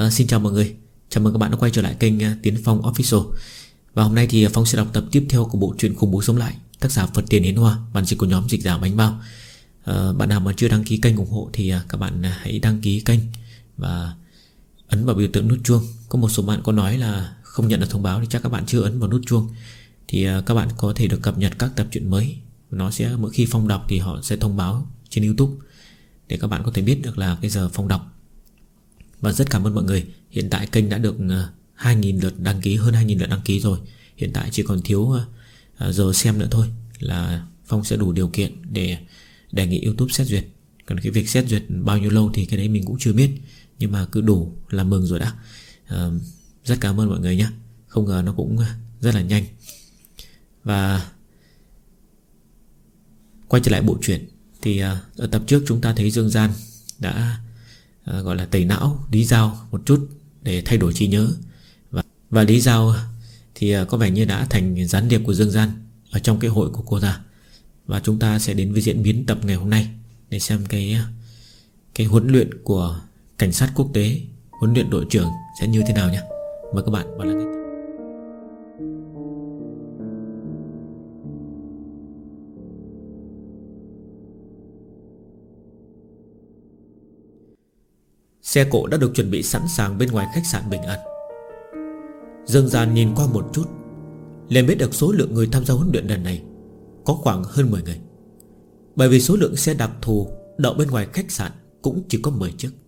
Xin chào mọi người. Chào mừng các bạn đã quay trở lại kênh Tiến Phong Official. Và hôm nay thì Phong sẽ đọc tập tiếp theo của bộ truyện Khủng Bố Sống Lại, tác giả Phật Tiền Yến Hoa, bản dịch của nhóm Dịch Giả Bánh Bao. Bạn nào mà chưa đăng ký kênh ủng hộ thì các bạn hãy đăng ký kênh và ấn vào biểu tượng nút chuông. Có một số bạn có nói là không nhận được thông báo thì chắc các bạn chưa ấn vào nút chuông. Thì các bạn có thể được cập nhật các tập truyện mới. Nó sẽ mỗi khi Phong đọc thì họ sẽ thông báo trên YouTube để các bạn có thể biết được là cái giờ Phong đọc. Và rất cảm ơn mọi người. Hiện tại kênh đã được 2.000 lượt đăng ký, hơn 2.000 lượt đăng ký rồi. Hiện tại chỉ còn thiếu giờ xem nữa thôi là Phong sẽ đủ điều kiện để đề nghị YouTube xét duyệt. Còn cái việc xét duyệt bao nhiêu lâu thì cái đấy mình cũng chưa biết, nhưng mà cứ đủ là mừng rồi đã. Rất cảm ơn mọi người nhé. Không ngờ nó cũng rất là nhanh. Và quay trở lại bộ truyện thì ở tập trước chúng ta thấy Dương Gian đã gọi là tẩy não Lý Giao một chút để thay đổi trí nhớ. Và Lý Giao thì có vẻ như đã thành gián điệp của Dương Gian ở trong cái hội của cô ta. Và chúng ta sẽ đến với diễn biến tập ngày hôm nay để xem cái huấn luyện của cảnh sát quốc tế, huấn luyện đội trưởng sẽ như thế nào nhé. Mời các bạn vào lắng nghe. Xe cộ đã được chuẩn bị sẵn sàng bên ngoài khách sạn Bình An. Dương Gian nhìn qua một chút liền biết được số lượng người tham gia huấn luyện lần này có khoảng hơn 10 người. Bởi vì số lượng xe đặc thù đậu bên ngoài khách sạn cũng chỉ có 10 chiếc.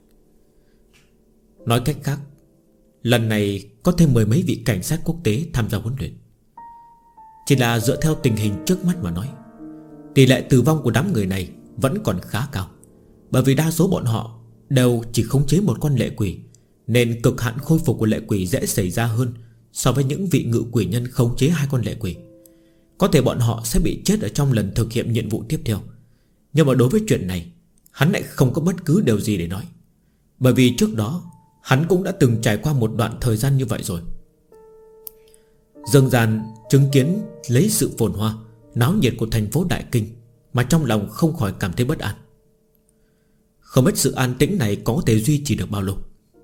Nói cách khác, lần này có thêm 10 mấy vị cảnh sát quốc tế tham gia huấn luyện. Chỉ là dựa theo tình hình trước mắt mà nói, tỷ lệ tử vong của đám người này vẫn còn khá cao. Bởi vì đa số bọn họ đều chỉ khống chế một con lệ quỷ, nên cực hạn khôi phục của lệ quỷ dễ xảy ra hơn so với những vị ngự quỷ nhân khống chế 2 con lệ quỷ. Có thể bọn họ sẽ bị chết ở trong lần thực hiện nhiệm vụ tiếp theo. Nhưng mà đối với chuyện này, hắn lại không có bất cứ điều gì để nói. Bởi vì trước đó hắn cũng đã từng trải qua một đoạn thời gian như vậy rồi. Dương Gian chứng kiến lấy sự phồn hoa, náo nhiệt của thành phố Đại Kinh mà trong lòng không khỏi cảm thấy bất an. Không biết sự an tĩnh này có thể duy trì được bao lâu.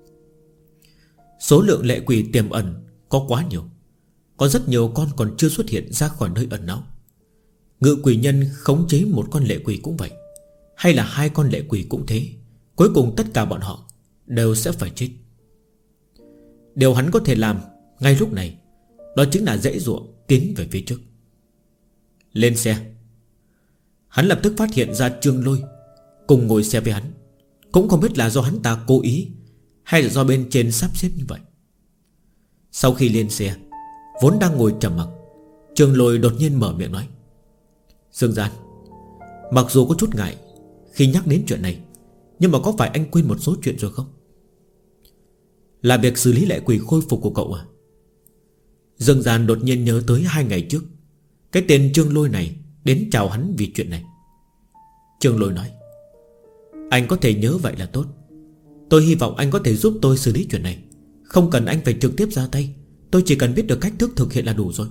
Số lượng lệ quỷ tiềm ẩn có quá nhiều. Có rất nhiều con còn chưa xuất hiện ra khỏi nơi ẩn náu. Ngự quỷ nhân khống chế một con lệ quỷ cũng vậy, hay là 2 con lệ quỷ cũng thế. Cuối cùng tất cả bọn họ đều sẽ phải chết. Điều hắn có thể làm ngay lúc này đó chính là dễ dụa tiến về phía trước. Lên xe. Hắn lập tức phát hiện ra Trương Lôi cùng ngồi xe với hắn. Cũng không biết là do hắn ta cố ý hay là do bên trên sắp xếp như vậy. Sau khi lên xe, vốn đang ngồi trầm mặc, Trương Lôi đột nhiên mở miệng nói: Dương Gian, mặc dù có chút ngại khi nhắc đến chuyện này, nhưng mà có phải anh quên một số chuyện rồi không? Là việc xử lý lệ quỷ khôi phục của cậu à? Dương Gian đột nhiên nhớ tới 2 ngày trước cái tên Trương Lôi này đến chào hắn vì chuyện này. Trương Lôi nói: Anh có thể nhớ vậy là tốt. Tôi hy vọng anh có thể giúp tôi xử lý chuyện này. Không cần anh phải trực tiếp ra tay, tôi chỉ cần biết được cách thức thực hiện là đủ rồi.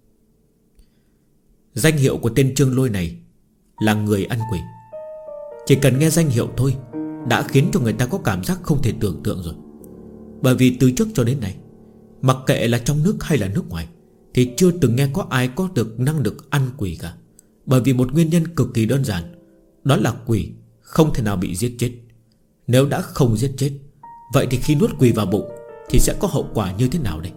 Danh hiệu của tên Trương Lôi này là người ăn quỷ. Chỉ cần nghe danh hiệu thôi đã khiến cho người ta có cảm giác không thể tưởng tượng rồi. Bởi vì từ trước cho đến nay, mặc kệ là trong nước hay là nước ngoài, thì chưa từng nghe có ai có được năng lực ăn quỷ cả. Bởi vì một nguyên nhân cực kỳ đơn giản, đó là quỷ không thể nào bị giết chết. Nếu đã không giết chết, vậy thì khi nuốt quỷ vào bụng thì sẽ có hậu quả như thế nào đây?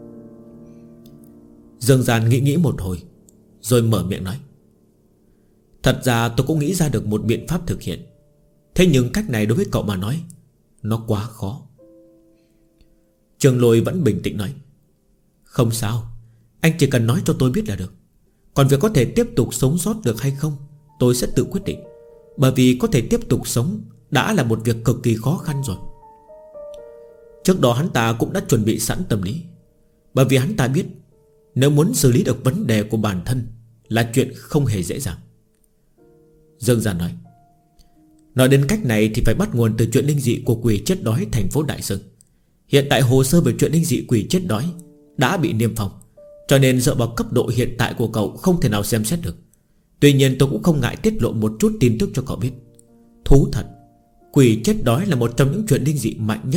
Dương Gian nghĩ một hồi rồi mở miệng nói: Thật ra tôi cũng nghĩ ra được một biện pháp thực hiện. Thế nhưng cách này đối với cậu mà nói, nó quá khó. Trương Lôi vẫn bình tĩnh nói: Không sao, anh chỉ cần nói cho tôi biết là được. Còn việc có thể tiếp tục sống sót được hay không, tôi sẽ tự quyết định. Bởi vì có thể tiếp tục sống đã là một việc cực kỳ khó khăn rồi. Trước đó hắn ta cũng đã chuẩn bị sẵn tâm lý. Bởi vì hắn ta biết nếu muốn xử lý được vấn đề của bản thân là chuyện không hề dễ dàng. Dương Gian nói đến cách này thì phải bắt nguồn từ chuyện linh dị của quỷ chết đói thành phố Đại Sơn. Hiện tại hồ sơ về chuyện linh dị quỷ chết đói đã bị niêm phong, cho nên dựa vào cấp độ hiện tại của cậu không thể nào xem xét được. Tuy nhiên tôi cũng không ngại tiết lộ một chút tin tức cho cậu biết. Thú thật, quỷ chết đói là một trong những chuyện linh dị mạnh nhất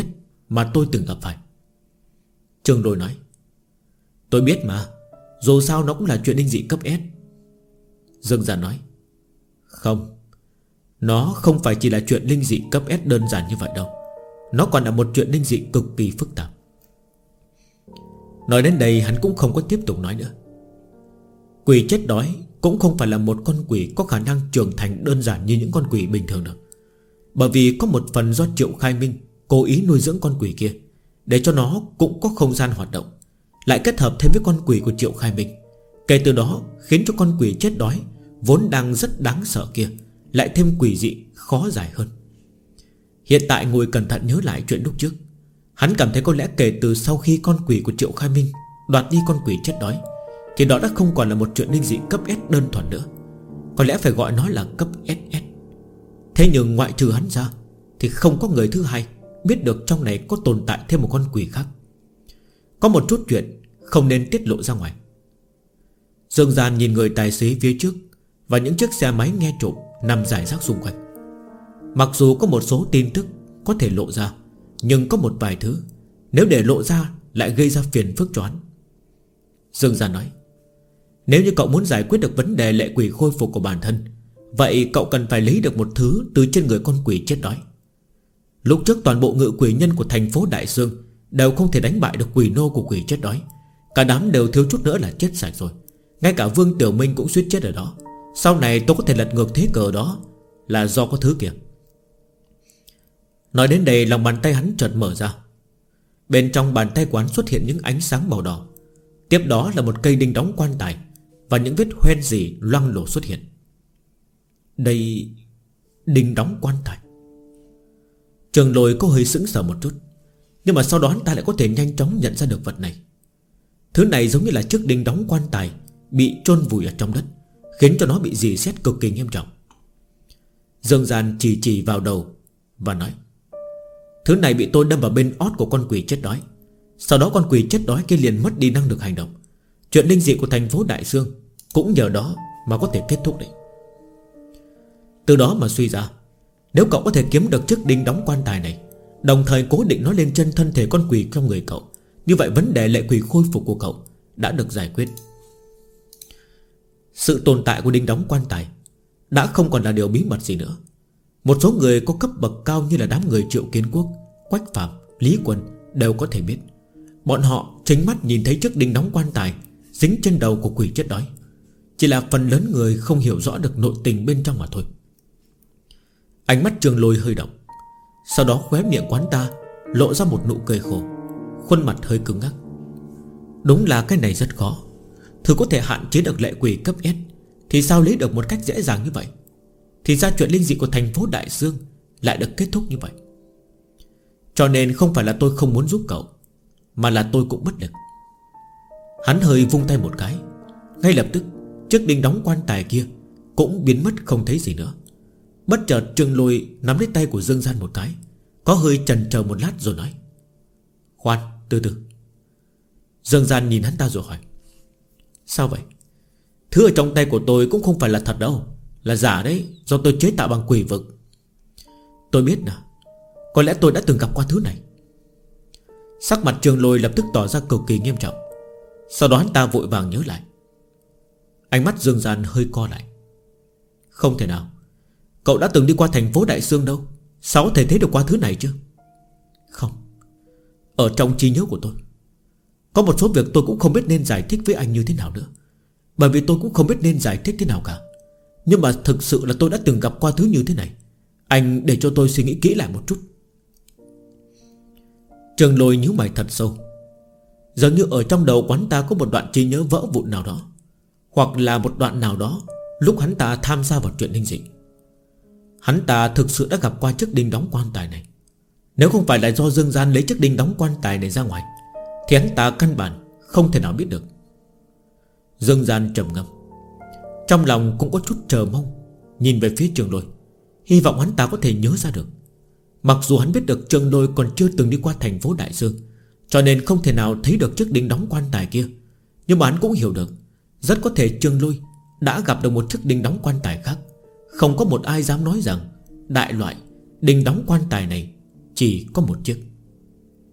mà tôi từng gặp phải. Trương Lôi nói: Tôi biết mà, dù sao nó cũng là chuyện linh dị cấp S. Dương Gian nói: Không, nó không phải chỉ là chuyện linh dị cấp S đơn giản như vậy đâu. Nó còn là một chuyện linh dị cực kỳ phức tạp. Nói đến đây hắn cũng không có tiếp tục nói nữa. Quỷ chết đói cũng không phải là một con quỷ có khả năng trưởng thành đơn giản như những con quỷ bình thường được. Bởi vì có một phần do Triệu Khai Minh cố ý nuôi dưỡng con quỷ kia, để cho nó cũng có không gian hoạt động, lại kết hợp thêm với con quỷ của Triệu Khai Minh. Kể từ đó khiến cho con quỷ chết đói vốn đang rất đáng sợ kia lại thêm quỷ dị khó giải hơn. Hiện tại ngồi cẩn thận nhớ lại chuyện lúc trước, hắn cảm thấy có lẽ kể từ sau khi con quỷ của Triệu Khai Minh đoạt đi con quỷ chết đói, thì đó đã không còn là một chuyện linh dị cấp S đơn thuần nữa. Có lẽ phải gọi nó là cấp SS. Thế nhưng ngoại trừ hắn ra thì không có người thứ hai biết được trong này có tồn tại thêm một con quỷ khác. Có một chút chuyện không nên tiết lộ ra ngoài. Dương Gian nhìn người tài xế phía trước và những chiếc xe máy nghe trộm nằm rải rác xung quanh. Mặc dù có một số tin tức có thể lộ ra, nhưng có một vài thứ nếu để lộ ra lại gây ra phiền phức cho hắn. Dương Gian nói: Nếu như cậu muốn giải quyết được vấn đề lệ quỷ khôi phục của bản thân, vậy cậu cần phải lấy được một thứ từ trên người con quỷ chết đói. Lúc trước toàn bộ ngự quỷ nhân của thành phố Đại Sương đều không thể đánh bại được quỷ nô của quỷ chết đói. Cả đám đều thiếu chút nữa là chết sạch rồi. Ngay cả Vương Tiểu Minh cũng suýt chết ở đó. Sau này tôi có thể lật ngược thế cờ đó là do có thứ kìa. Nói đến đây lòng bàn tay hắn chợt mở ra. Bên trong bàn tay quán xuất hiện những ánh sáng màu đỏ. Tiếp đó là một cây đinh đóng quan tài và những vết hoen gì loang lổ xuất hiện. Đây... đinh đóng quan tài. Trường Lôi có hơi sững sờ một chút, nhưng mà sau đó hắn ta lại có thể nhanh chóng nhận ra được vật này. Thứ này giống như là chiếc đinh đóng quan tài bị chôn vùi ở trong đất, khiến cho nó bị rỉ sét cực kỳ nghiêm trọng. Dương Gian chỉ vào đầu và nói: Thứ này bị tôi đâm vào bên ót của con quỷ chết đói. Sau đó con quỷ chết đói kia liền mất đi năng lực hành động. Chuyện linh dị của thành phố Đại Sương cũng nhờ đó mà có thể kết thúc đấy. Từ đó mà suy ra, nếu cậu có thể kiếm được chiếc đinh đóng quan tài này, đồng thời cố định nó lên chân thân thể con quỷ trong người cậu, như vậy vấn đề lệ quỷ khôi phục của cậu đã được giải quyết. Sự tồn tại của đinh đóng quan tài đã không còn là điều bí mật gì nữa. Một số người có cấp bậc cao như là đám người Triệu Kiến Quốc, Quách Phạm, Lý Quân đều có thể biết. Bọn họ chính mắt nhìn thấy chiếc đinh đóng quan tài dính trên đầu của quỷ chết đói. Chỉ là phần lớn người không hiểu rõ được nội tình bên trong mà thôi. Ánh mắt Trường Lôi hơi động. Sau đó khóe miệng quán ta lộ ra một nụ cười khổ, khuôn mặt hơi cứng ngắc. Đúng là cái này rất khó. Thứ có thể hạn chế được lệ quỷ cấp S thì sao lấy được một cách dễ dàng như vậy. Thì ra chuyện linh dị của thành phố Đại Sương lại được kết thúc như vậy. Cho nên không phải là tôi không muốn giúp cậu, mà là tôi cũng bất lực. Hắn hơi vung tay một cái, ngay lập tức chiếc đinh đóng quan tài kia cũng biến mất không thấy gì nữa. Bất chợt Trương Lôi nắm lấy tay của Dương Gian một cái, có hơi chần chờ một lát rồi nói: Khoan, từ từ. Dương Gian nhìn hắn ta rồi hỏi: Sao vậy? Thứ ở trong tay của tôi cũng không phải là thật đâu, là giả đấy, do tôi chế tạo bằng quỷ vực. Tôi biết nè, có lẽ tôi đã từng gặp qua thứ này. Sắc mặt Trương Lôi lập tức tỏ ra cực kỳ nghiêm trọng. Sau đó hắn ta vội vàng nhớ lại. Ánh mắt Dương Gian hơi co lại. Không thể nào, cậu đã từng đi qua thành phố Đại Sương đâu, sao có thể thấy được qua thứ này chứ? Không, ở trong trí nhớ của tôi có một số việc tôi cũng không biết nên giải thích với anh như thế nào nữa. Bởi vì tôi cũng không biết nên giải thích thế nào cả. Nhưng mà thực sự là tôi đã từng gặp qua thứ như thế này. Anh để cho tôi suy nghĩ kỹ lại một chút. Trường Lôi nhíu mày thật sâu. Dường như ở trong đầu quán ta có một đoạn trí nhớ vỡ vụn nào đó, hoặc là một đoạn nào đó lúc hắn ta tham gia vào chuyện linh dị. Hắn ta thực sự đã gặp qua chiếc đinh đóng quan tài này. Nếu không phải là do Dương Gian lấy chiếc đinh đóng quan tài này ra ngoài, thì hắn ta căn bản không thể nào biết được. Dương Gian trầm ngâm, trong lòng cũng có chút chờ mong, nhìn về phía Trường Lôi, hy vọng hắn ta có thể nhớ ra được. Mặc dù hắn biết được Trường Lôi còn chưa từng đi qua thành phố Đại Sương, cho nên không thể nào thấy được chiếc đinh đóng quan tài kia, nhưng mà hắn cũng hiểu được rất có thể Trường Lôi đã gặp được một chiếc đinh đóng quan tài khác. Không có một ai dám nói rằng đại loại đinh đóng quan tài này chỉ có một chiếc.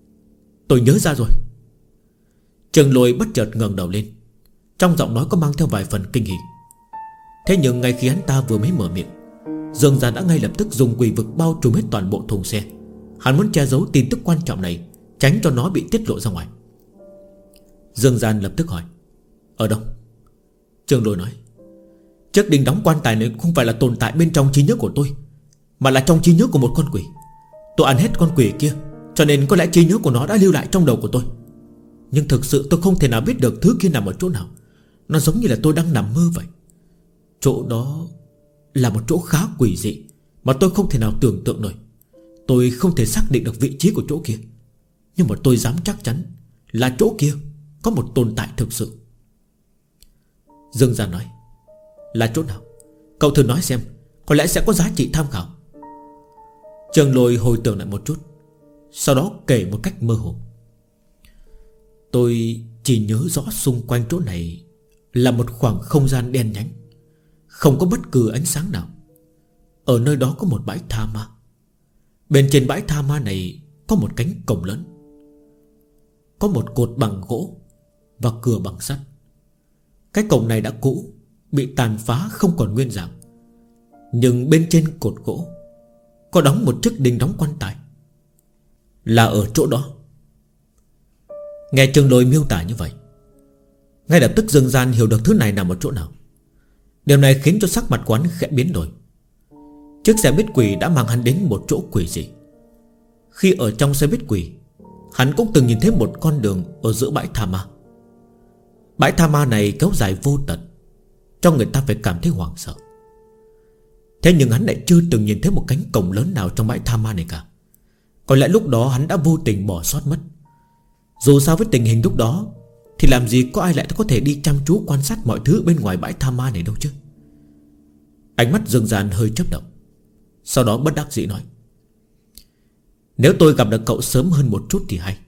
Tôi nhớ ra rồi. Trường Lôi bất chợt ngẩng đầu lên, trong giọng nói có mang theo vài phần kinh hỉ. Thế nhưng ngay khi hắn ta vừa mới mở miệng, Dương Gian đã ngay lập tức dùng quỷ vực bao trùm hết toàn bộ thùng xe. Hắn muốn che giấu tin tức quan trọng này, tránh cho nó bị tiết lộ ra ngoài. Dương Gian lập tức hỏi: ở đâu? Trường Lôi nói: chiếc đinh đóng quan tài này không phải là tồn tại bên trong trí nhớ của tôi, mà là trong trí nhớ của một con quỷ. Tôi ăn hết con quỷ kia, cho nên có lẽ trí nhớ của nó đã lưu lại trong đầu của tôi. Nhưng thực sự tôi không thể nào biết được thứ kia nằm ở chỗ nào. Nó giống như là tôi đang nằm mơ vậy. Chỗ đó là một chỗ khá quỷ dị, mà tôi không thể nào tưởng tượng nổi. Tôi không thể xác định được vị trí của chỗ kia, nhưng mà tôi dám chắc chắn là chỗ kia có một tồn tại thực sự. Dương Gian nói: là chỗ nào? Cậu thử nói xem, có lẽ sẽ có giá trị tham khảo. Trường Lôi hồi tưởng lại một chút, sau đó kể một cách mơ hồ: tôi chỉ nhớ rõ xung quanh chỗ này là một khoảng không gian đen nhánh, không có bất cứ ánh sáng nào. Ở nơi đó có một bãi tha ma. Bên trên bãi tha ma này có một cánh cổng lớn, có một cột bằng gỗ và cửa bằng sắt. Cái cổng này đã cũ, bị tàn phá không còn nguyên dạng, nhưng bên trên cột gỗ có đóng một chiếc đinh đóng quan tài. Là ở chỗ đó. Nghe Trường Lôi miêu tả như vậy, ngay lập tức Dương Gian hiểu được thứ này nằm ở chỗ nào. Điều này khiến cho sắc mặt quán khẽ biến đổi. Chiếc xe buýt quỷ đã mang hắn đến một chỗ quỷ dị. Khi ở trong xe buýt quỷ, hắn cũng từng nhìn thấy một con đường ở giữa bãi tha ma. Bãi tha ma này kéo dài vô tận, cho người ta phải cảm thấy hoảng sợ. Thế nhưng hắn lại chưa từng nhìn thấy một cánh cổng lớn nào trong bãi tha ma này cả. Có lẽ lúc đó hắn đã vô tình bỏ sót mất. Dù sao với tình hình lúc đó thì làm gì có ai lại có thể đi chăm chú quan sát mọi thứ bên ngoài bãi tha ma này đâu chứ. Ánh mắt Dương Gian hơi chớp động, sau đó bất đắc dĩ nói: nếu tôi gặp được cậu sớm hơn một chút thì hay.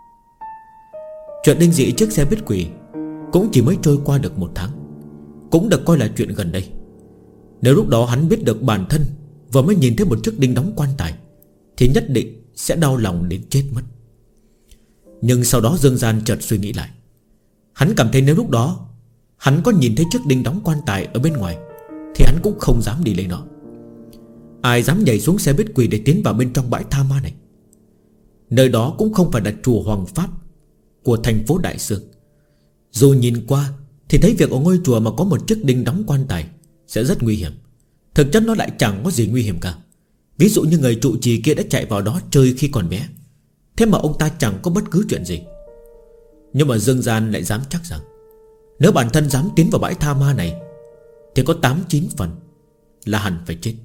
Chuyện đinh dị chiếc xe buýt quỷ cũng chỉ mới trôi qua được 1 tháng, cũng được coi là chuyện gần đây. Nếu lúc đó hắn biết được bản thân vừa mới nhìn thấy một chiếc đinh đóng quan tài thì nhất định sẽ đau lòng đến chết mất. Nhưng sau đó Dương Gian chợt suy nghĩ lại. Hắn cảm thấy nếu lúc đó hắn có nhìn thấy chiếc đinh đóng quan tài ở bên ngoài thì hắn cũng không dám đi lấy nó. Ai dám nhảy xuống xe buýt quỷ để tiến vào bên trong bãi tha ma này? Nơi đó cũng không phải là chùa Hoàng Pháp của thành phố Đại Sương. Dù nhìn qua thì thấy việc ở ngôi chùa mà có một chiếc đinh đóng quan tài sẽ rất nguy hiểm. Thực chất nó lại chẳng có gì nguy hiểm cả. Ví dụ như người trụ trì kia đã chạy vào đó chơi khi còn bé, thế mà ông ta chẳng có bất cứ chuyện gì. Nhưng mà Dương Gian lại dám chắc rằng nếu bản thân dám tiến vào bãi tha ma này thì có 8-9 phần là hẳn phải chết.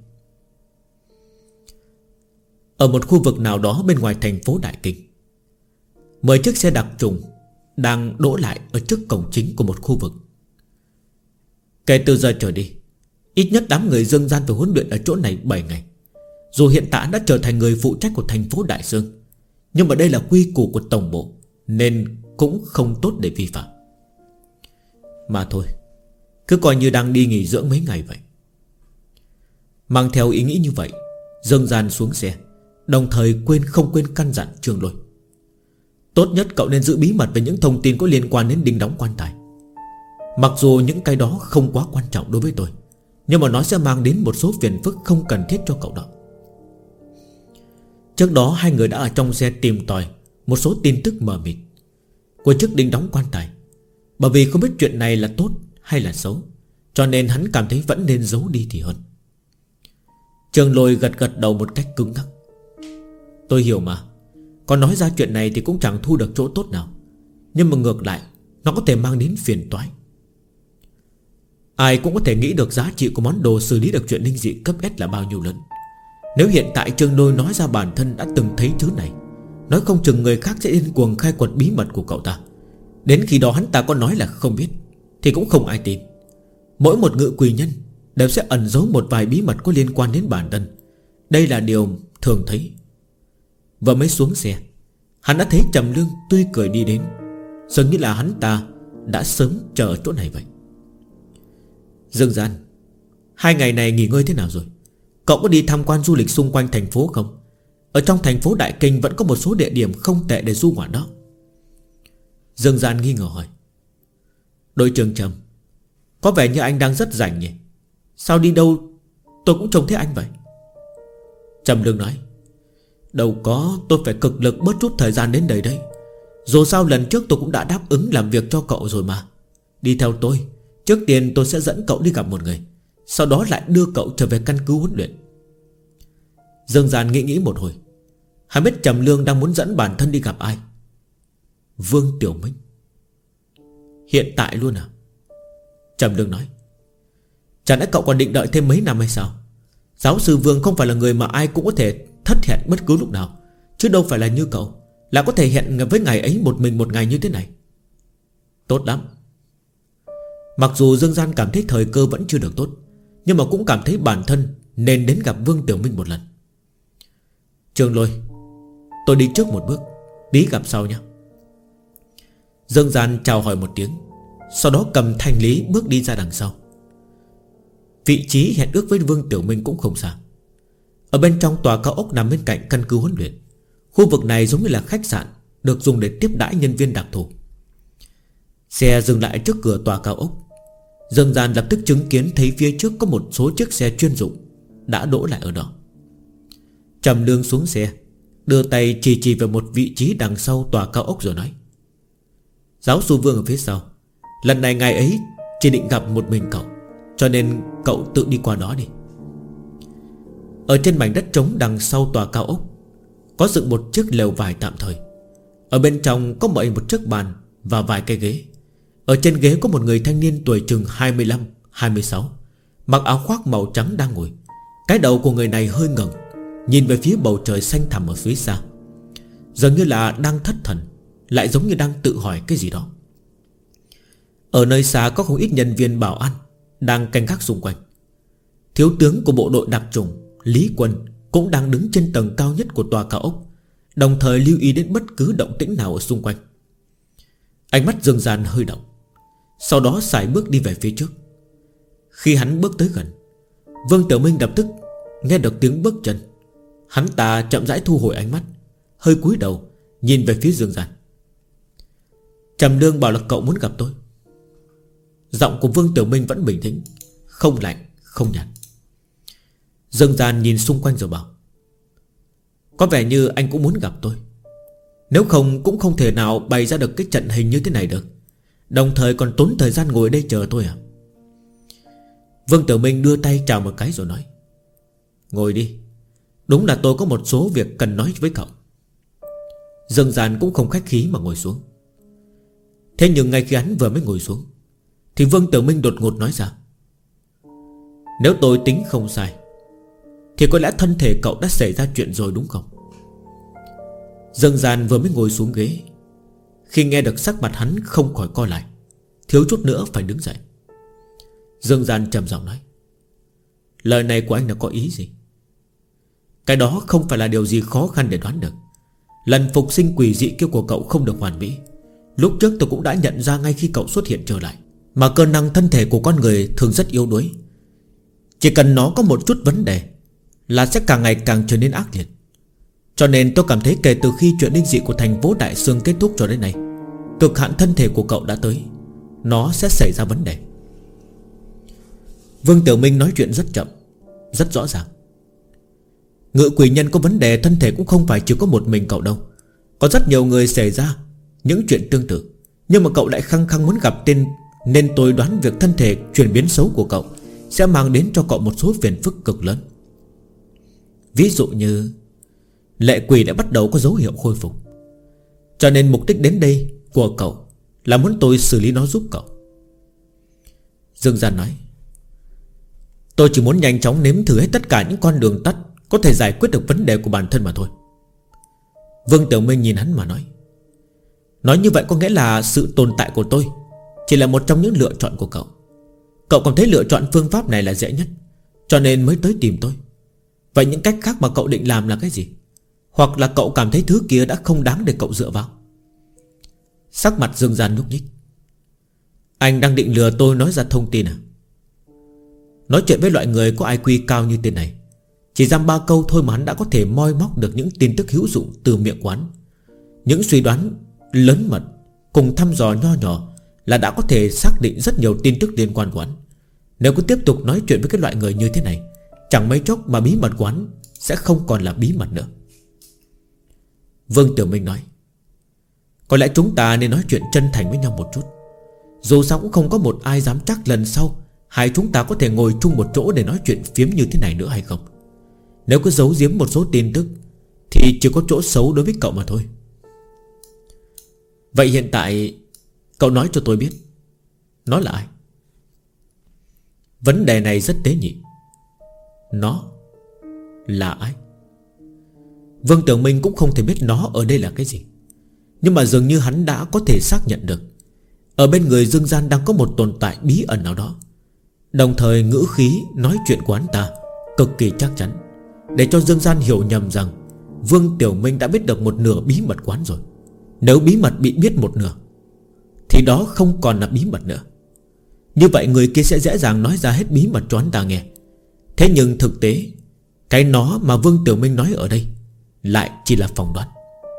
Ở một khu vực nào đó bên ngoài thành phố Đại Kinh, 10 chiếc xe đặc trùng đang đỗ lại ở trước cổng chính của một khu vực. Kể từ giờ trở đi, ít nhất đám người Dương Gian phải huấn luyện ở chỗ này 7 ngày. Dù hiện tại đã trở thành người phụ trách của thành phố Đại Sương, nhưng mà đây là quy củ của tổng bộ, nên cũng không tốt để vi phạm. Mà thôi, cứ coi như đang đi nghỉ dưỡng mấy ngày vậy. Mang theo ý nghĩ như vậy, Dương Gian xuống xe, đồng thời không quên căn dặn Trường Lôi: tốt nhất cậu nên giữ bí mật về những thông tin có liên quan đến đinh đóng quan tài. Mặc dù những cái đó không quá quan trọng đối với tôi, nhưng mà nó sẽ mang đến một số phiền phức không cần thiết cho cậu đó. Trước đó hai người đã ở trong xe tìm tòi một số tin tức mờ mịt của chiếc đinh đóng quan tài. Bởi vì không biết chuyện này là tốt hay là xấu, cho nên hắn cảm thấy vẫn nên giấu đi thì hơn. Trường Lôi gật đầu một cách cứng ngắc: tôi hiểu mà. Còn nói ra chuyện này thì cũng chẳng thu được chỗ tốt nào, nhưng mà ngược lại nó có thể mang đến phiền toái. Ai cũng có thể nghĩ được giá trị của món đồ xử lý được chuyện linh dị cấp S là bao nhiêu lớn. Nếu hiện tại Trường Lôi nói ra bản thân đã từng thấy thứ này, nói không chừng người khác sẽ điên cuồng khai quật bí mật của cậu ta. Đến khi đó hắn ta có nói là không biết thì cũng không ai tin. Mỗi một ngự quỷ nhân đều sẽ ẩn giấu một vài bí mật có liên quan đến bản thân. Đây là điều thường thấy. Vừa mới xuống xe, hắn đã thấy Trầm Lương tươi cười đi đến, dường như là hắn ta đã sớm chờ ở chỗ này vậy. Dương Gian, 2 ngày này nghỉ ngơi thế nào rồi? Cậu có đi tham quan du lịch xung quanh thành phố không? Ở trong thành phố Đại Kinh vẫn có một số địa điểm không tệ để du ngoạn đó. Dương Gian nghi ngờ hỏi: Đội trưởng Trầm, có vẻ như anh đang rất rảnh nhỉ? Sao đi đâu tôi cũng trông thấy anh vậy? Trầm Lương nói: Đâu có, tôi phải cực lực bớt chút thời gian đến đây đấy. Dù sao lần trước tôi cũng đã đáp ứng làm việc cho cậu rồi mà. Đi theo tôi. Trước tiên tôi sẽ dẫn cậu đi gặp một người, sau đó lại đưa cậu trở về căn cứ huấn luyện. Dương Gian nghĩ một hồi. Hắn biết Trầm Lương đang muốn dẫn bản thân đi gặp ai. Vương Tiểu Minh. Hiện tại luôn à? Trầm Lương nói: Chẳng lẽ cậu còn định đợi thêm mấy năm hay sao? Giáo sư Vương không phải là người mà ai cũng có thể thất hẹn bất cứ lúc nào, chứ đâu phải là như cậu là có thể hẹn với ngày ấy một mình một ngày như thế này. Tốt lắm. Mặc dù Dương Gian cảm thấy thời cơ vẫn chưa được tốt, nhưng mà cũng cảm thấy bản thân nên đến gặp Vương Tiểu Minh một lần. Trường Lôi, tôi đi trước một bước, tí gặp sau nhé. Dương Gian chào hỏi một tiếng, sau đó cầm thanh lý bước đi ra đằng sau. Vị trí hẹn ước với Vương Tiểu Minh cũng không xa. Ở bên trong tòa cao ốc nằm bên cạnh căn cứ huấn luyện. Khu vực này giống như là khách sạn, được dùng để tiếp đãi nhân viên đặc thù. Xe dừng lại trước cửa tòa cao ốc. Dương Gian lập tức chứng kiến thấy phía trước có một số chiếc xe chuyên dụng đã đỗ lại ở đó. Trầm Lương xuống xe, đưa tay chỉ về một vị trí đằng sau tòa cao ốc rồi nói: Giáo sư Vương ở phía sau. Lần này ngài ấy chỉ định gặp một mình cậu, cho nên cậu tự đi qua đó đi. Ở trên mảnh đất trống đằng sau tòa cao ốc có dựng một chiếc lều vải tạm thời. Ở bên trong có bày một chiếc bàn và vài cái ghế. Ở trên ghế có một người thanh niên tuổi chừng 25-26, mặc áo khoác màu trắng đang ngồi. Cái đầu của người này hơi ngẩng, nhìn về phía bầu trời xanh thẳm ở phía xa, dường như là đang thất thần, lại giống như đang tự hỏi cái gì đó. Ở nơi xa có không ít nhân viên bảo an đang canh gác xung quanh. Thiếu tướng của bộ đội đặc chủng Lý Quân cũng đang đứng trên tầng cao nhất của tòa cao ốc, đồng thời lưu ý đến bất cứ động tĩnh nào ở xung quanh. Ánh mắt Dương Gian hơi động, sau đó sải bước đi về phía trước. Khi hắn bước tới gần, Vương Tiểu Minh lập tức nghe được tiếng bước chân. Hắn ta chậm rãi thu hồi ánh mắt, hơi cúi đầu nhìn về phía Dương Gian. Trầm Lương bảo là cậu muốn gặp tôi. Giọng của Vương Tiểu Minh vẫn bình tĩnh, không lạnh không nhạt. Dương Gian nhìn xung quanh rồi bảo: Có vẻ như anh cũng muốn gặp tôi. Nếu không cũng không thể nào bày ra được cái trận hình như thế này được, đồng thời còn tốn thời gian ngồi đây chờ tôi à? Vương Tiểu Minh đưa tay chào một cái rồi nói: Ngồi đi, đúng là tôi có một số việc cần nói với cậu. Dương Gian cũng không khách khí mà ngồi xuống. Thế nhưng ngay khi hắn vừa mới ngồi xuống thì Vương Tiểu Minh đột ngột nói ra: Nếu tôi tính không sai thì có lẽ thân thể cậu đã xảy ra chuyện rồi đúng không? Dương Gian vừa mới ngồi xuống ghế, khi nghe được sắc mặt hắn không khỏi co lại, thiếu chút nữa phải đứng dậy. Dương Gian trầm giọng nói: Lời này của anh là có ý gì? Cái đó không phải là điều gì khó khăn để đoán được. Lần phục sinh quỷ dị kia của cậu không được hoàn mỹ. Lúc trước tôi cũng đã nhận ra ngay khi cậu xuất hiện trở lại, mà cơ năng thân thể của con người thường rất yếu đuối. Chỉ cần nó có một chút vấn đề là sẽ càng ngày càng trở nên ác liệt. Cho nên tôi cảm thấy kể từ khi chuyện linh dị của thành phố Đại Sương kết thúc cho đến nay, cực hạn thân thể của cậu đã tới, nó sẽ xảy ra vấn đề. Vương Tiểu Minh nói chuyện rất chậm, rất rõ ràng. Ngự quỷ nhân có vấn đề thân thể cũng không phải chỉ có một mình cậu đâu. Có rất nhiều người xảy ra những chuyện tương tự, nhưng mà cậu lại khăng khăng muốn gặp tên, nên tôi đoán việc thân thể chuyển biến xấu của cậu sẽ mang đến cho cậu một số phiền phức cực lớn. Ví dụ như lệ quỷ đã bắt đầu có dấu hiệu khôi phục, cho nên mục đích đến đây của cậu là muốn tôi xử lý nó giúp cậu. Dương Gian nói: Tôi chỉ muốn nhanh chóng nếm thử hết tất cả những con đường tắt có thể giải quyết được vấn đề của bản thân mà thôi. Vương Tiểu Minh nhìn hắn mà nói: Nói như vậy có nghĩa là sự tồn tại của tôi chỉ là một trong những lựa chọn của cậu. Cậu cảm thấy lựa chọn phương pháp này là dễ nhất, cho nên mới tới tìm tôi. Vậy những cách khác mà cậu định làm là cái gì? Hoặc là cậu cảm thấy thứ kia đã không đáng để cậu dựa vào? Sắc mặt Dương Gian nhúc nhích. Anh đang định lừa tôi nói ra thông tin à? Nói chuyện với loại người có IQ cao như tên này Chỉ dăm 3 câu thôi mà hắn đã có thể moi móc được những tin tức hữu dụng từ miệng quán. Những suy đoán lớn mật cùng thăm dò nho nhỏ là đã có thể xác định rất nhiều tin tức liên quan quán. Nếu cứ tiếp tục nói chuyện với cái loại người như thế này, chẳng mấy chốc mà bí mật quán sẽ không còn là bí mật nữa. Vương Tiểu Minh nói: có lẽ chúng ta nên nói chuyện chân thành với nhau một chút. Dù sao cũng không có một ai dám chắc lần sau hai chúng ta có thể ngồi chung một chỗ để nói chuyện phiếm như thế này nữa hay không. Nếu cứ giấu giếm một số tin tức thì chỉ có chỗ xấu đối với cậu mà thôi. Vậy hiện tại cậu nói cho tôi biết nó là ai? Vấn đề này rất tế nhị. Nó là ai? Vương Tiểu Minh cũng không thể biết nó ở đây là cái gì. Nhưng mà dường như hắn đã có thể xác nhận được ở bên người Dương Gian đang có một tồn tại bí ẩn nào đó. Đồng thời ngữ khí nói chuyện của hắn ta cực kỳ chắc chắn, để cho Dương Gian hiểu nhầm rằng Vương Tiểu Minh đã biết được một nửa bí mật quán rồi. Nếu bí mật bị biết một nửa thì đó không còn là bí mật nữa. Như vậy người kia sẽ dễ dàng nói ra hết bí mật cho hắn ta nghe. Thế nhưng thực tế cái nó mà Vương Tiểu Minh nói ở đây lại chỉ là phỏng đoán.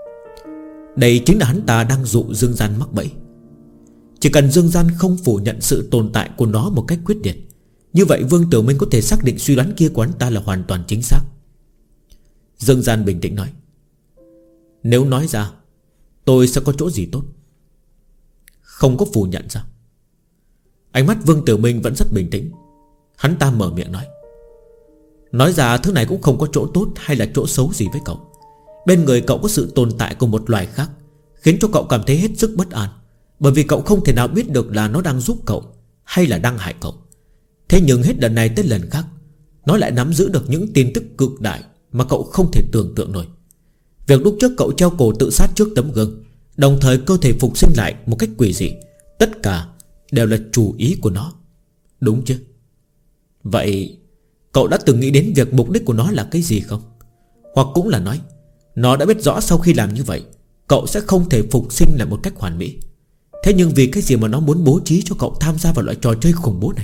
Đây chính là hắn ta đang dụ Dương Gian mắc bẫy. Chỉ cần Dương Gian không phủ nhận sự tồn tại của nó một cách quyết liệt, như vậy Vương Tiểu Minh có thể xác định suy đoán kia của hắn ta là hoàn toàn chính xác. Dương Gian bình tĩnh nói: nếu nói ra tôi sẽ có chỗ gì tốt? Không có phủ nhận sao? Ánh mắt Vương Tiểu Minh vẫn rất bình tĩnh. Hắn ta mở miệng nói ra thứ này cũng không có chỗ tốt hay là chỗ xấu gì với cậu. Bên người cậu có sự tồn tại của một loài khác, khiến cho cậu cảm thấy hết sức bất an, bởi vì cậu không thể nào biết được là nó đang giúp cậu hay là đang hại cậu. Thế nhưng hết lần này tới lần khác, nó lại nắm giữ được những tin tức cực đại mà cậu không thể tưởng tượng nổi. Việc lúc trước cậu treo cổ tự sát trước tấm gương, đồng thời cơ thể phục sinh lại một cách quỷ dị, tất cả đều là chủ ý của nó, đúng chứ? Vậy cậu đã từng nghĩ đến việc mục đích của nó là cái gì không? Hoặc cũng là nói nó đã biết rõ sau khi làm như vậy cậu sẽ không thể phục sinh lại một cách hoàn mỹ. Thế nhưng vì cái gì mà nó muốn bố trí cho cậu tham gia vào loại trò chơi khủng bố này?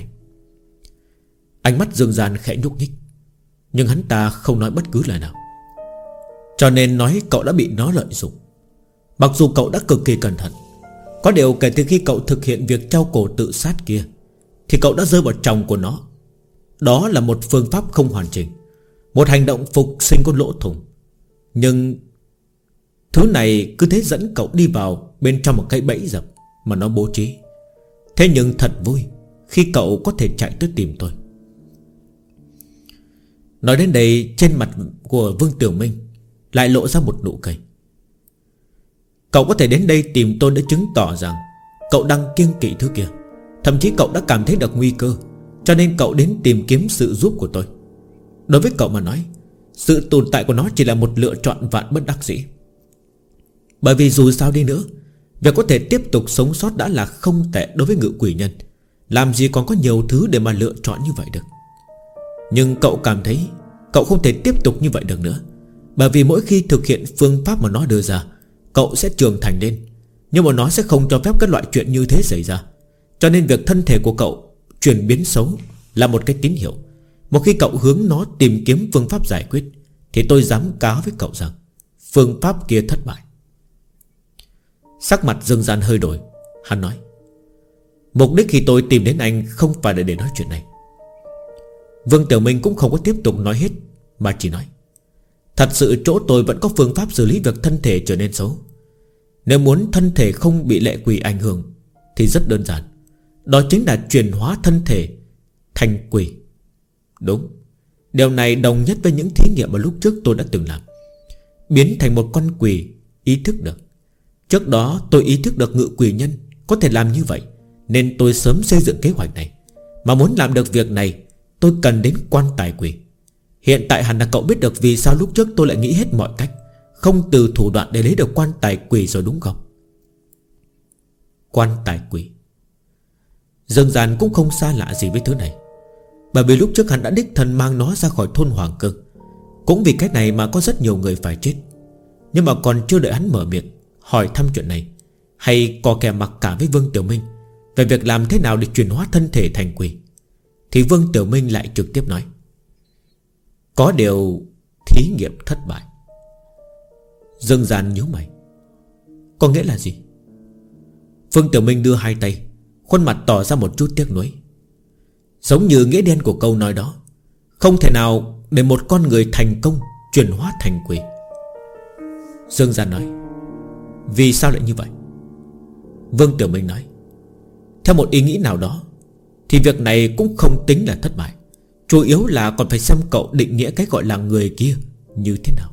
Ánh mắt Dương Gian khẽ nhúc nhích, nhưng hắn ta không nói bất cứ lời nào. Cho nên nói cậu đã bị nó lợi dụng. Mặc dù cậu đã cực kỳ cẩn thận, có điều kể từ khi cậu thực hiện việc treo cổ tự sát kia thì cậu đã rơi vào tròng của nó. Đó là một phương pháp không hoàn chỉnh, một hành động phục sinh có lỗ thủng. Nhưng thứ này cứ thế dẫn cậu đi vào bên trong một cái bẫy dập mà nó bố trí. Thế nhưng thật vui khi cậu có thể chạy tới tìm tôi. Nói đến đây, trên mặt của Vương Tiểu Minh lại lộ ra một nụ cười. Cậu có thể đến đây tìm tôi để chứng tỏ rằng cậu đang kiêng kỵ thứ kia. Thậm chí cậu đã cảm thấy được nguy cơ, cho nên cậu đến tìm kiếm sự giúp của tôi. Đối với cậu mà nói, sự tồn tại của nó chỉ là một lựa chọn vạn bất đắc dĩ. Bởi vì dù sao đi nữa, việc có thể tiếp tục sống sót đã là không tệ đối với Ngự Quỷ Nhân. Làm gì còn có nhiều thứ để mà lựa chọn như vậy được. Nhưng cậu cảm thấy cậu không thể tiếp tục như vậy được nữa, bởi vì mỗi khi thực hiện phương pháp mà nó đưa ra, cậu sẽ trưởng thành lên. Nhưng mà nó sẽ không cho phép các loại chuyện như thế xảy ra. Cho nên việc thân thể của cậu chuyển biến xấu là một cái tín hiệu. Một khi cậu hướng nó tìm kiếm phương pháp giải quyết, thì tôi dám cáo với cậu rằng phương pháp kia thất bại. Sắc mặt Dương Gian hơi đổi. Hắn nói: mục đích khi tôi tìm đến anh không phải là để nói chuyện này. Vương Tiểu Minh cũng không có tiếp tục nói hết, mà chỉ nói: thật sự chỗ tôi vẫn có phương pháp xử lý việc thân thể trở nên xấu. Nếu muốn thân thể không bị lệ quỷ ảnh hưởng thì rất đơn giản. Đó chính là chuyển hóa thân thể thành quỷ. Đúng, điều này đồng nhất với những thí nghiệm mà lúc trước tôi đã từng làm. Biến thành một con quỷ ý thức được. Trước đó tôi ý thức được Ngự Quỷ Nhân có thể làm như vậy, nên tôi sớm xây dựng kế hoạch này. Mà muốn làm được việc này, tôi cần đến quan tài quỷ. Hiện tại hẳn là cậu biết được vì sao lúc trước tôi lại nghĩ hết mọi cách, không từ thủ đoạn để lấy được quan tài quỷ rồi đúng không? Quan tài quỷ. Dương Gian cũng không xa lạ gì với thứ này, bởi vì lúc trước hắn đã đích thân mang nó ra khỏi thôn Hoàng Cương. Cũng vì cái này mà có rất nhiều người phải chết. Nhưng mà còn chưa đợi hắn mở miệng hỏi thăm chuyện này, hay có kẻ mặc cả với Vương Tiểu Minh về việc làm thế nào để chuyển hóa thân thể thành quỷ, thì Vương Tiểu Minh lại trực tiếp nói: Có điều thí nghiệm thất bại. Dương Gian nhíu mày. Có nghĩa là gì? Phương Tiểu Minh đưa hai tay, khuôn mặt tỏ ra một chút tiếc nuối. Giống như nghĩa đen của câu nói đó, không thể nào để một con người thành công chuyển hóa thành quỷ. Dương Gian nói. Vì sao lại như vậy? Vương Tiểu Minh nói. Theo một ý nghĩ nào đó thì việc này cũng không tính là thất bại. Chủ yếu là còn phải xem cậu định nghĩa cái gọi là người kia như thế nào.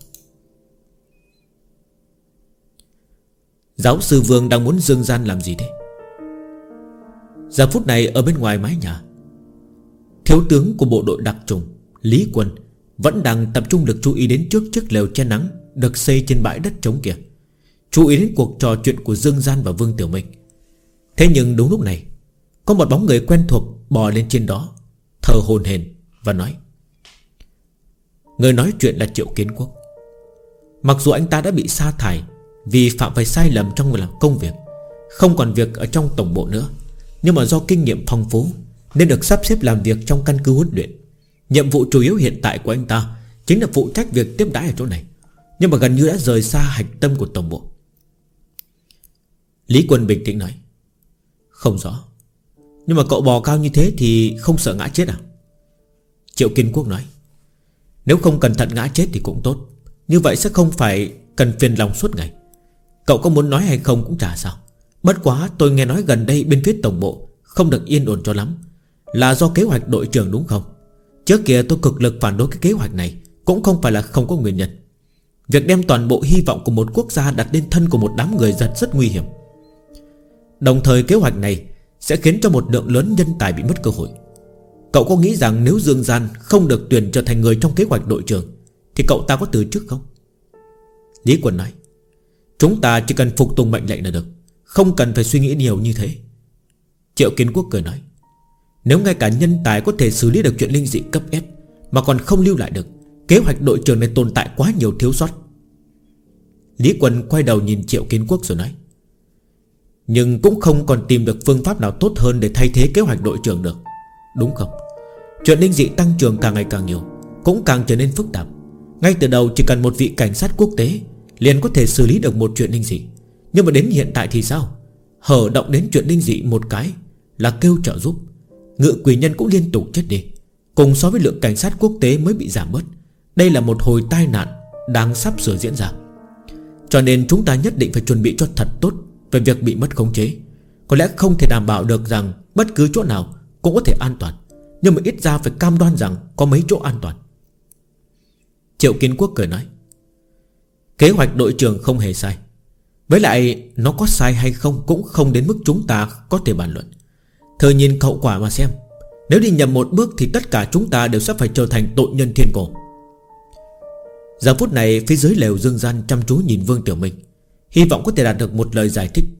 Giáo sư Vương đang muốn Dương Gian làm gì thế? Giờ phút này ở bên ngoài mái nhà, thiếu tướng của bộ đội đặc trùng Lý Quân vẫn đang tập trung lực chú ý đến trước chiếc lều che nắng được xây trên bãi đất trống kia, chú ý đến cuộc trò chuyện của Dương Gian và Vương Tiểu Minh. Thế nhưng đúng lúc này, có một bóng người quen thuộc bò lên trên đó, thở hổn hển và nói. Người nói chuyện là Triệu Kiến Quốc. Mặc dù anh ta đã bị sa thải vì phạm phải sai lầm trong làm công việc, không còn việc ở trong tổng bộ nữa, nhưng mà do kinh nghiệm phong phú nên được sắp xếp làm việc trong căn cứ huấn luyện. Nhiệm vụ chủ yếu hiện tại của anh ta chính là phụ trách việc tiếp đãi ở chỗ này, nhưng mà gần như đã rời xa hạch tâm của tổng bộ. Lý Quân bình tĩnh nói. Không rõ. Nhưng mà cậu bò cao như thế thì không sợ ngã chết à? Triệu Kiến Quốc nói. Nếu không cẩn thận ngã chết thì cũng tốt, như vậy sẽ không phải cần phiền lòng suốt ngày. Cậu có muốn nói hay không cũng chả sao. Bất quá tôi nghe nói gần đây bên phía tổng bộ không được yên ổn cho lắm, là do kế hoạch đội trưởng đúng không? Trước kia tôi cực lực phản đối cái kế hoạch này cũng không phải là không có nguyên nhân. Việc đem toàn bộ hy vọng của một quốc gia đặt lên thân của một đám người giật rất nguy hiểm. Đồng thời kế hoạch này sẽ khiến cho một lượng lớn nhân tài bị mất cơ hội. Cậu có nghĩ rằng nếu Dương Gian không được tuyển trở thành người trong kế hoạch đội trưởng thì cậu ta có từ chức không? Lý Quân nói. Chúng ta chỉ cần phục tùng mệnh lệnh là được, không cần phải suy nghĩ nhiều như thế. Triệu Kiến Quốc cười nói. Nếu ngay cả nhân tài có thể xử lý được chuyện linh dị cấp S mà còn không lưu lại được, kế hoạch đội trưởng này tồn tại quá nhiều thiếu sót. Lý Quân quay đầu nhìn Triệu Kiến Quốc rồi nói. Nhưng cũng không còn tìm được phương pháp nào tốt hơn để thay thế kế hoạch đội trưởng được, đúng không? Chuyện linh dị tăng trưởng càng ngày càng nhiều, cũng càng trở nên phức tạp. Ngay từ đầu chỉ cần một vị cảnh sát quốc tế liền có thể xử lý được một chuyện linh dị. Nhưng mà đến hiện tại thì sao? Hở động đến chuyện linh dị một cái là kêu trợ giúp, ngự quỷ nhân cũng liên tục chết đi, cùng so với lượng cảnh sát quốc tế mới bị giảm bớt. Đây là một hồi tai nạn đang sắp sửa diễn ra. Cho nên chúng ta nhất định phải chuẩn bị cho thật tốt về việc bị mất khống chế. Có lẽ không thể đảm bảo được rằng bất cứ chỗ nào cũng có thể an toàn, nhưng mà ít ra phải cam đoan rằng có mấy chỗ an toàn. Triệu Kiến Quốc cười nói. Kế hoạch đội trưởng không hề sai. Với lại nó có sai hay không cũng không đến mức chúng ta có thể bàn luận. Thử nhìn hậu quả mà xem. Nếu đi nhầm một bước thì tất cả chúng ta đều sẽ phải trở thành tội nhân thiên cổ. Giờ phút này phía dưới lều Dương Gian chăm chú nhìn Vương Tiểu Minh, hy vọng có thể đạt được một lời giải thích.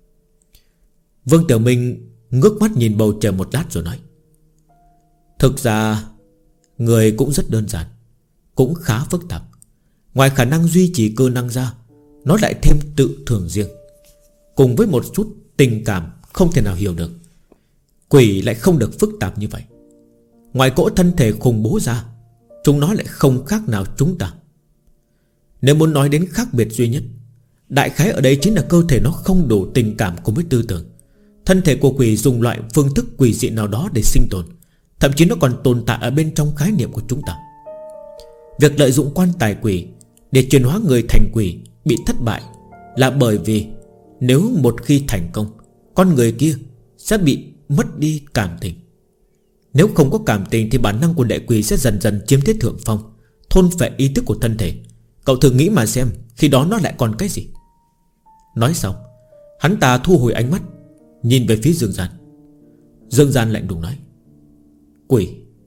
Vương Tiểu Minh ngước mắt nhìn bầu trời một lát rồi nói. Thực ra người cũng rất đơn giản, cũng khá phức tạp. Ngoài khả năng duy trì cơ năng ra, nó lại thêm tự thường riêng, cùng với một chút tình cảm không thể nào hiểu được. Quỷ lại không được phức tạp như vậy. Ngoài cỗ thân thể khủng bố ra, chúng nó lại không khác nào chúng ta. Nếu muốn nói đến khác biệt duy nhất, đại khái ở đây chính là cơ thể nó không đủ tình cảm cùng với tư tưởng. Thân thể của quỷ dùng loại phương thức quỷ dị nào đó để sinh tồn, thậm chí nó còn tồn tại ở bên trong khái niệm của chúng ta. Việc lợi dụng quan tài quỷ để chuyển hóa người thành quỷ bị thất bại là bởi vì nếu một khi thành công, con người kia sẽ bị mất đi cảm tình. Nếu không có cảm tình thì bản năng của lệ quỷ sẽ dần dần chiếm thế thượng phong, thôn phệ ý thức của thân thể. Cậu thử nghĩ mà xem, khi đó nó lại còn cái gì? Nói xong, hắn ta thu hồi ánh mắt, nhìn về phía Dương Gian. Dương Gian lạnh lùng nói. Quỷ.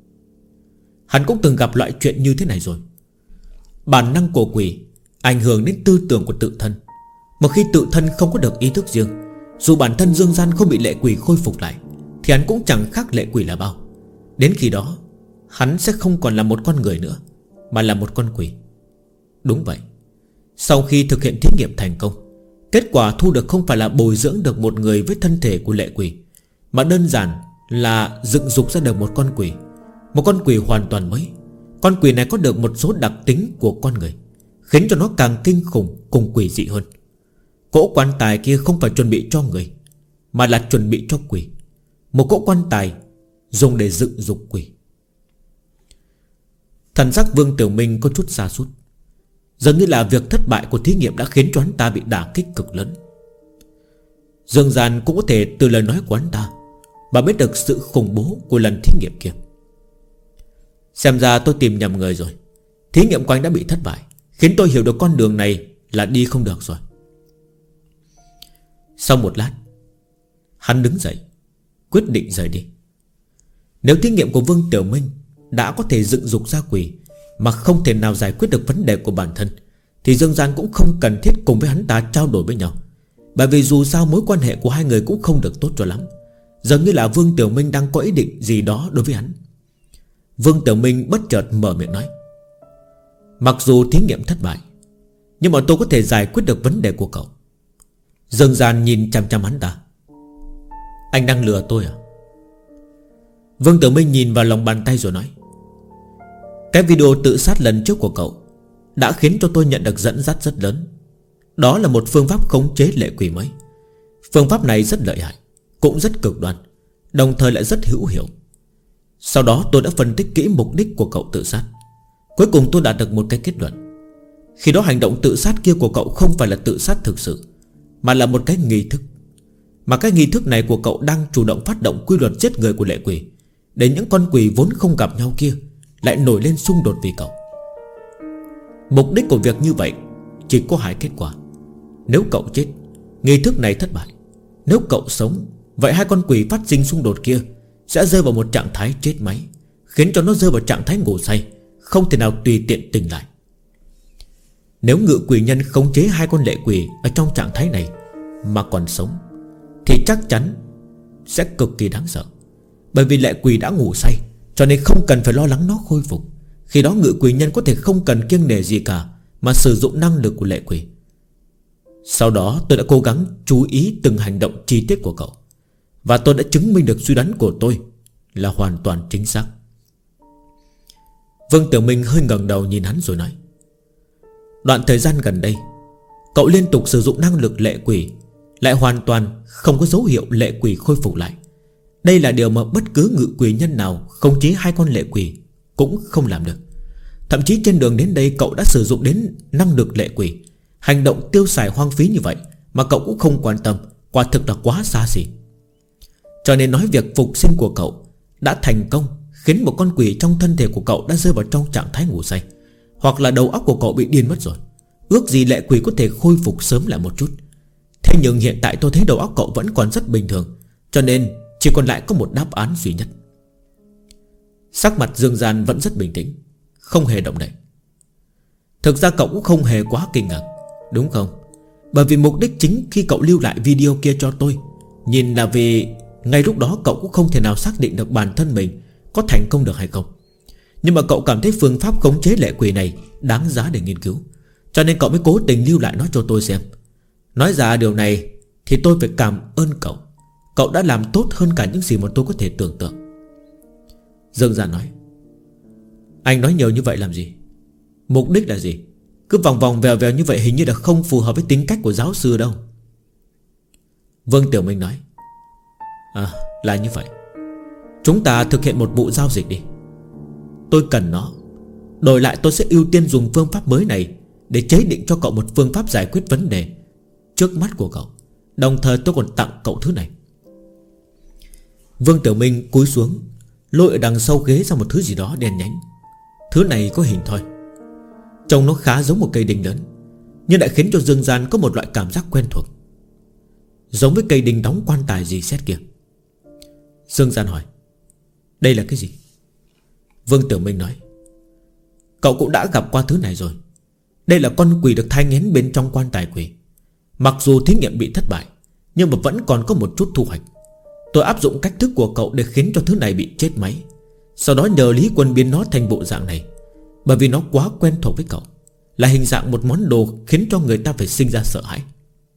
Hắn cũng từng gặp loại chuyện như thế này rồi. Bản năng của quỷ ảnh hưởng đến tư tưởng của tự thân. Một khi tự thân không có được ý thức riêng, dù bản thân Dương Gian không bị lệ quỷ khôi phục lại, thì hắn cũng chẳng khác lệ quỷ là bao. Đến khi đó hắn sẽ không còn là một con người nữa, mà là một con quỷ. Đúng vậy. Sau khi thực hiện thí nghiệm thành công, kết quả thu được không phải là bồi dưỡng được một người với thân thể của lệ quỷ, mà đơn giản là dựng dục ra được một con quỷ. Một con quỷ hoàn toàn mới. Con quỷ này có được một số đặc tính của con người, khiến cho nó càng kinh khủng cùng quỷ dị hơn. Cỗ quan tài kia không phải chuẩn bị cho người, mà là chuẩn bị cho quỷ. Một cỗ quan tài dùng để dựng dục quỷ. Thần sắc Vương Tiểu Minh có chút sa sút. Dường như là việc thất bại của thí nghiệm đã khiến cho hắn ta bị đả kích cực lớn. Dương Gian cũng có thể từ lời nói của hắn ta mà biết được sự khủng bố của lần thí nghiệm kia. Xem ra tôi tìm nhầm người rồi. Thí nghiệm của anh đã bị thất bại, khiến tôi hiểu được con đường này là đi không được rồi. Sau một lát, hắn đứng dậy, quyết định rời đi. Nếu thí nghiệm của Vương Tiểu Minh đã có thể dựng dục ra quỷ mà không thể nào giải quyết được vấn đề của bản thân, thì Dương Gian cũng không cần thiết cùng với hắn ta trao đổi với nhau. Bởi vì dù sao mối quan hệ của hai người cũng không được tốt cho lắm. Giống như là Vương Tiểu Minh đang có ý định gì đó đối với hắn. Vương Tiểu Minh bất chợt mở miệng nói: mặc dù thí nghiệm thất bại, nhưng mà tôi có thể giải quyết được vấn đề của cậu. Dương Gian nhìn chằm chằm hắn ta. Anh đang lừa tôi à? Vương Tiểu Minh nhìn vào lòng bàn tay rồi nói: cái video tự sát lần trước của cậu đã khiến cho tôi nhận được dẫn dắt rất lớn. Đó là một phương pháp khống chế lệ quỷ mới. Phương pháp này rất lợi hại, cũng rất cực đoan, đồng thời lại rất hữu hiệu. Sau đó tôi đã phân tích kỹ mục đích của cậu tự sát. Cuối cùng tôi đạt được một cái kết luận. Khi đó hành động tự sát kia của cậu không phải là tự sát thực sự, mà là một cái nghi thức. Mà cái nghi thức này của cậu đang chủ động phát động quy luật giết người của lệ quỷ, để những con quỷ vốn không gặp nhau kia lại nổi lên xung đột vì cậu. Mục đích của việc như vậy chỉ có hai kết quả. Nếu cậu chết, nghi thức này thất bại. Nếu cậu sống, vậy hai con quỷ phát sinh xung đột kia sẽ rơi vào một trạng thái chết máy, khiến cho nó rơi vào trạng thái ngủ say, không thể nào tùy tiện tỉnh lại. Nếu ngự quỷ nhân khống chế hai con lệ quỷ ở trong trạng thái này mà còn sống, thì chắc chắn sẽ cực kỳ đáng sợ. Bởi vì lệ quỷ đã ngủ say, cho nên không cần phải lo lắng nó khôi phục. Khi đó ngự quỷ nhân có thể không cần kiêng nể gì cả, mà sử dụng năng lực của lệ quỷ. Sau đó tôi đã cố gắng chú ý từng hành động chi tiết của cậu, và tôi đã chứng minh được suy đoán của tôi là hoàn toàn chính xác. Vương Tiểu Minh hơi ngẩng đầu nhìn hắn rồi nói: đoạn thời gian gần đây cậu liên tục sử dụng năng lực lệ quỷ, lại hoàn toàn không có dấu hiệu lệ quỷ khôi phục lại. Đây là điều mà bất cứ ngự quỷ nhân nào khống chế hai con lệ quỷ cũng không làm được. Thậm chí trên đường đến đây cậu đã sử dụng đến năng lực lệ quỷ. Hành động tiêu xài hoang phí như vậy mà cậu cũng không quan tâm, quả thực là quá xa xỉ. Cho nên nói việc phục sinh của cậu đã thành công, khiến một con quỷ trong thân thể của cậu đã rơi vào trong trạng thái ngủ say, hoặc là đầu óc của cậu bị điên mất rồi. Ước gì lệ quỷ có thể khôi phục sớm lại một chút. Thế nhưng hiện tại tôi thấy đầu óc cậu vẫn còn rất bình thường, cho nên chỉ còn lại có một đáp án duy nhất. Sắc mặt Dương Gian vẫn rất bình tĩnh, không hề động đậy. Thực ra cậu cũng không hề quá kinh ngạc, đúng không? Bởi vì mục đích chính khi cậu lưu lại video kia cho tôi, nhìn là vì ngay lúc đó cậu cũng không thể nào xác định được bản thân mình có thành công được hay không. Nhưng mà cậu cảm thấy phương pháp khống chế lệ quỷ này đáng giá để nghiên cứu, cho nên cậu mới cố tình lưu lại nó cho tôi xem. Nói ra điều này thì tôi phải cảm ơn cậu. Cậu đã làm tốt hơn cả những gì mà tôi có thể tưởng tượng. Dương Gian nói: anh nói nhiều như vậy làm gì? Mục đích là gì? Cứ vòng vòng vèo vèo như vậy hình như là không phù hợp với tính cách của giáo sư đâu. Vương Tiểu Minh nói: là như vậy. Chúng ta thực hiện một vụ giao dịch đi. Tôi cần nó, đổi lại tôi sẽ ưu tiên dùng phương pháp mới này để chế định cho cậu một phương pháp giải quyết vấn đề trước mắt của cậu. Đồng thời tôi còn tặng cậu thứ này. Vương Tiểu Minh cúi xuống, lôi ở đằng sau ghế ra một thứ gì đó đen nhánh. Thứ này có hình thoi, trông nó khá giống một cây đinh lớn, nhưng lại khiến cho Dương Gian có một loại cảm giác quen thuộc, giống với cây đinh đóng quan tài gì xét kia. Dương Gian hỏi: đây là cái gì? Vương Tiểu Minh nói: cậu cũng đã gặp qua thứ này rồi. Đây là con quỷ được thai nghén bên trong quan tài quỷ. Mặc dù thí nghiệm bị thất bại, nhưng mà vẫn còn có một chút thu hoạch. Tôi áp dụng cách thức của cậu để khiến cho thứ này bị chết máy, sau đó nhờ Lý Quân biến nó thành bộ dạng này. Bởi vì nó quá quen thuộc với cậu, là hình dạng một món đồ khiến cho người ta phải sinh ra sợ hãi.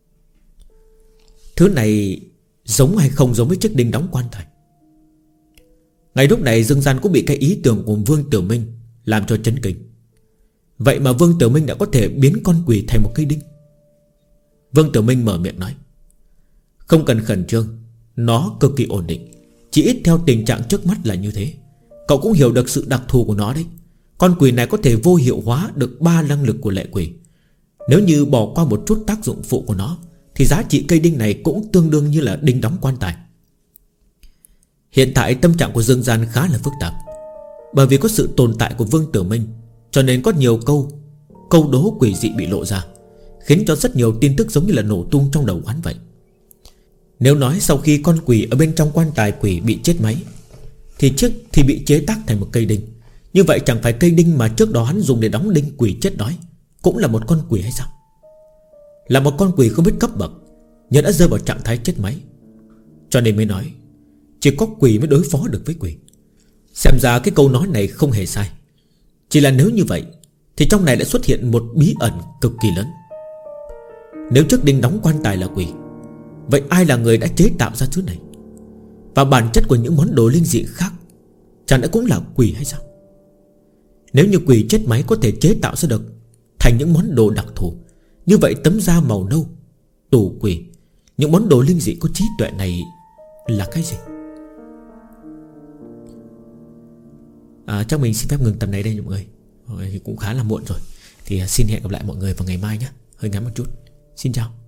Thứ này giống hay không giống với chiếc đinh đóng quan tài? Ngay lúc này Dương Gian cũng bị cái ý tưởng của Vương Tiểu Minh làm cho chấn kinh. Vậy mà Vương Tiểu Minh đã có thể biến con quỷ thành một cây đinh. Vương Tiểu Minh mở miệng nói: Không cần khẩn trương, nó cực kỳ ổn định. Chỉ ít theo tình trạng trước mắt là như thế. Cậu cũng hiểu được sự đặc thù của nó đấy. Con quỷ này có thể vô hiệu hóa được 3 năng lực của lệ quỷ. Nếu như bỏ qua một chút tác dụng phụ của nó thì giá trị cây đinh này cũng tương đương như là đinh đóng quan tài. Hiện tại tâm trạng của Dương Gian khá là phức tạp. Bởi vì có sự tồn tại của Vương Tiểu Minh, cho nên có nhiều câu đố quỷ dị bị lộ ra, khiến cho rất nhiều tin tức giống như là nổ tung trong đầu hắn vậy. Nếu nói sau khi con quỷ ở bên trong quan tài quỷ bị chết máy thì bị chế tác thành một cây đinh, như vậy chẳng phải cây đinh mà trước đó hắn dùng để đóng đinh quỷ chết đói cũng là một con quỷ hay sao? Là một con quỷ không biết cấp bậc, nhưng đã rơi vào trạng thái chết máy. Cho nên mới nói chỉ có quỷ mới đối phó được với quỷ. Xem ra cái câu nói này không hề sai. Chỉ là nếu như vậy thì trong này lại xuất hiện một bí ẩn cực kỳ lớn. Nếu trước đinh đóng quan tài là quỷ, vậy ai là người đã chế tạo ra thứ này? Và bản chất của những món đồ linh dị khác chẳng lẽ cũng là quỷ hay sao? Nếu như quỷ chết máy có thể chế tạo ra được thành những món đồ đặc thù, như vậy tấm da màu nâu, tù quỷ, những món đồ linh dị có trí tuệ này là cái gì? Chắc mình xin phép ngừng tập này đây mọi người. Rồi, cũng khá là muộn rồi. Thì xin hẹn gặp lại mọi người vào ngày mai nhé. Hơi ngắn một chút. Xin chào.